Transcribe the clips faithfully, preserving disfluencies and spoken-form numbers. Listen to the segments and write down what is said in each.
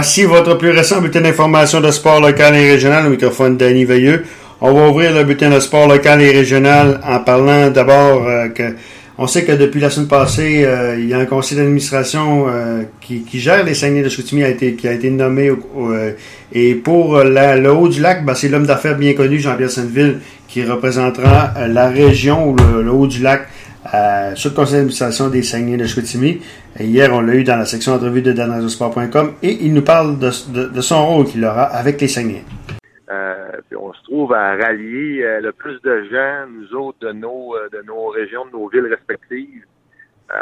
Voici votre plus récent bulletin d'information de sport local et régional. Au microphone Danny Veilleux. On va ouvrir le bulletin de sport local et régional en parlant d'abord euh, que on sait que depuis la semaine passée, euh, il y a un conseil d'administration euh, qui, qui gère les Saguenay de Chicoutimi a été, qui a été nommé. Au, au, euh, et pour la, le Haut-du-Lac, ben, c'est l'homme d'affaires bien connu, Jean-Pierre Sainteville, qui représentera euh, la région ou le, le Haut-du-Lac euh, sur le conseil d'administration des Saguenay de Chicoutimi. Et hier, on l'a eu dans la section entrevue de dan radio sport point com et il nous parle de, de, de son rôle qu'il aura avec les Saguenay. Euh, puis on se trouve à rallier euh, le plus de gens, nous autres, de nos euh, de nos régions, de nos villes respectives, euh,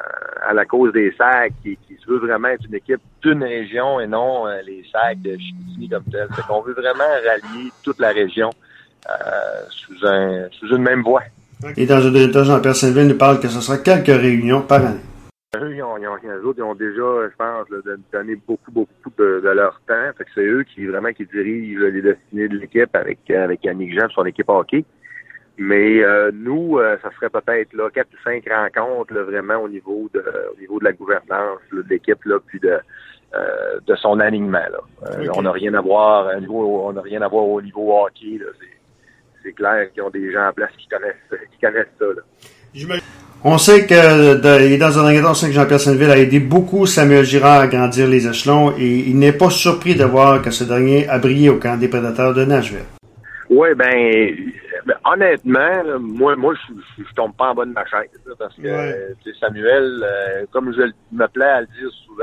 à la cause des Sacs, qui, qui se veut vraiment être une équipe d'une région et non euh, les Sacs de Chicoutimi comme tel. Fait qu'on veut vraiment rallier toute la région euh, sous un sous une même voie. Et dans un deuxième temps, Jean-Pierre Sainteville nous parle que ce sera quelques réunions par année. Eux, ils ont, ils ont, eux autres, ils ont déjà, je pense, là, donné beaucoup, beaucoup de, de leur temps. Fait que c'est eux qui vraiment qui dirigent là, les destinées de l'équipe avec avec Yannick Jean, son équipe hockey. Mais euh, nous, euh, ça serait peut-être là quatre ou cinq rencontres là, vraiment au niveau de au niveau de la gouvernance là, de l'équipe là, puis de euh, de son alignement là. Euh, okay. On n'a rien à voir à niveau, on n'a rien à voir au niveau hockey. Là. C'est, c'est clair qu'ils ont des gens en place qui connaissent qui connaissent ça là. On sait que de, dans un engagement, on sait que Jean-Pierre Sainteville a aidé beaucoup Samuel Girard à grandir les échelons et il n'est pas surpris de voir que ce dernier a brillé au camp des Prédateurs de Nashville. Oui, ben, ben honnêtement, là, moi, moi, je, je tombe pas en bas de ma chaise là, parce que ouais. Samuel, euh, comme je me plais à le dire souvent,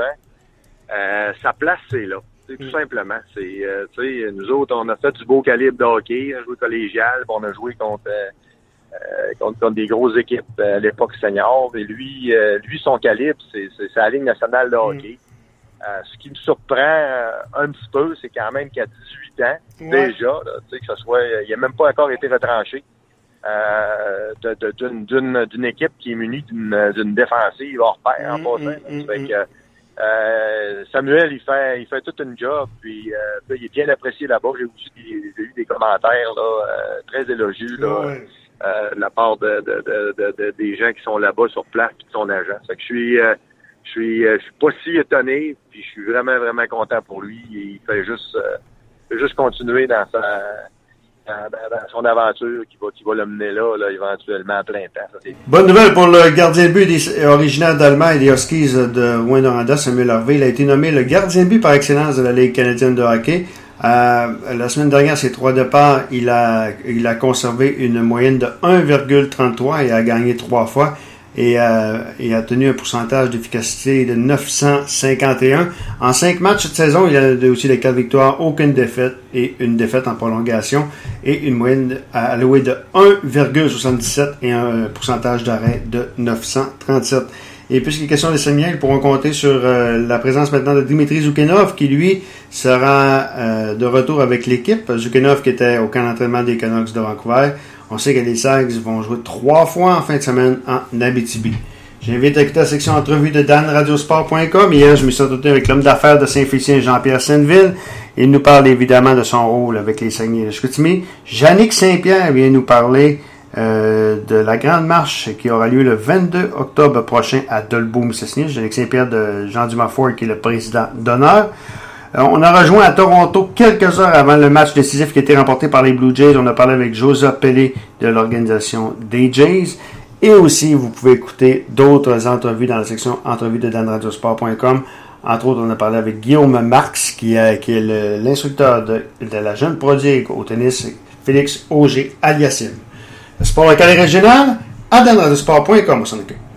euh, sa place c'est là. C'est tout mm. simplement. C'est, euh, tu sais, nous autres, on a fait du beau calibre de hockey, on a joué collégial, on a joué contre. Euh, Euh, contre, contre des grosses équipes euh, à l'époque senior. Et lui, euh, lui son calibre, c'est, c'est, c'est la Ligue nationale de hockey. Mm. Euh, ce qui me surprend euh, un petit peu, c'est quand même qu'à dix-huit ans, ouais. déjà, là, tu sais, que ce soit, il n'a même pas encore été retranché euh, de, de, d'une, d'une, d'une équipe qui est munie d'une, d'une défensive hors pair en mm, passant. Mm, mm, fait que, euh, Samuel, il fait, il fait toute une job, puis euh, il est bien apprécié là-bas. J'ai aussi des, j'ai eu des commentaires là, euh, très élogieux là. Ouais. Euh, de la part de, de, de, de, de des gens qui sont là-bas sur place et de son agent. Fait que je suis euh, je suis euh, je suis pas si étonné, puis je suis vraiment, vraiment content pour lui. Il fait juste euh, il fait juste continuer dans sa dans, dans son aventure qui va qui va le mener là, là éventuellement à plein temps. Ça, c'est... Bonne nouvelle pour le gardien de but des, originaire d'Allemagne et des Huskies de Rouyn-Noranda, Samuel Harvey. Il a été nommé le gardien de but par excellence de la Ligue canadienne de hockey. Euh, la semaine dernière, ses trois départs, il a, il a conservé une moyenne de un virgule trente-trois et a gagné trois fois et euh, il a tenu un pourcentage d'efficacité de neuf cent cinquante et un. En cinq matchs cette saison, il a aussi les quatre victoires, aucune défaite et une défaite en prolongation et une moyenne allouée de un virgule soixante-dix-sept et un pourcentage d'arrêt de neuf cent trente-sept. Et puisqu'il est question des Saguenay, ils pourront compter sur euh, la présence maintenant de Dimitri Zoukhenov, qui lui sera euh, de retour avec l'équipe. Zoukhenov qui était au camp d'entraînement des Canucks de Vancouver. On sait que les Sags vont jouer trois fois en fin de semaine en Abitibi. J'invite à écouter la section entrevue de dan radio sport point com. Hier, je me suis entretenu avec l'homme d'affaires de Saint-Félicien, Jean-Pierre Sainteville. Il nous parle évidemment de son rôle avec les Saguenay de Chicoutimi. Jannick Saint-Pierre vient nous parler Euh, de la grande marche qui aura lieu le vingt-deux octobre prochain à Dolbeau-Mistassini. Jannick Saint-Pierre de Jean-Dumas Ford qui est le président d'honneur. Euh, on a rejoint à Toronto quelques heures avant le match décisif qui a été remporté par les Blue Jays. On a parlé avec Joseph Pellet de l'organisation des Jays. Et aussi, vous pouvez écouter d'autres entrevues dans la section entrevues de dan radio sport point com. Entre autres, on a parlé avec Guillaume Marx qui, a, qui est le, l'instructeur de, de la jeune prodigue au tennis Félix Auger-Aliassime. Le sport local et régional, à dan radio sport point com, on s'en occupe.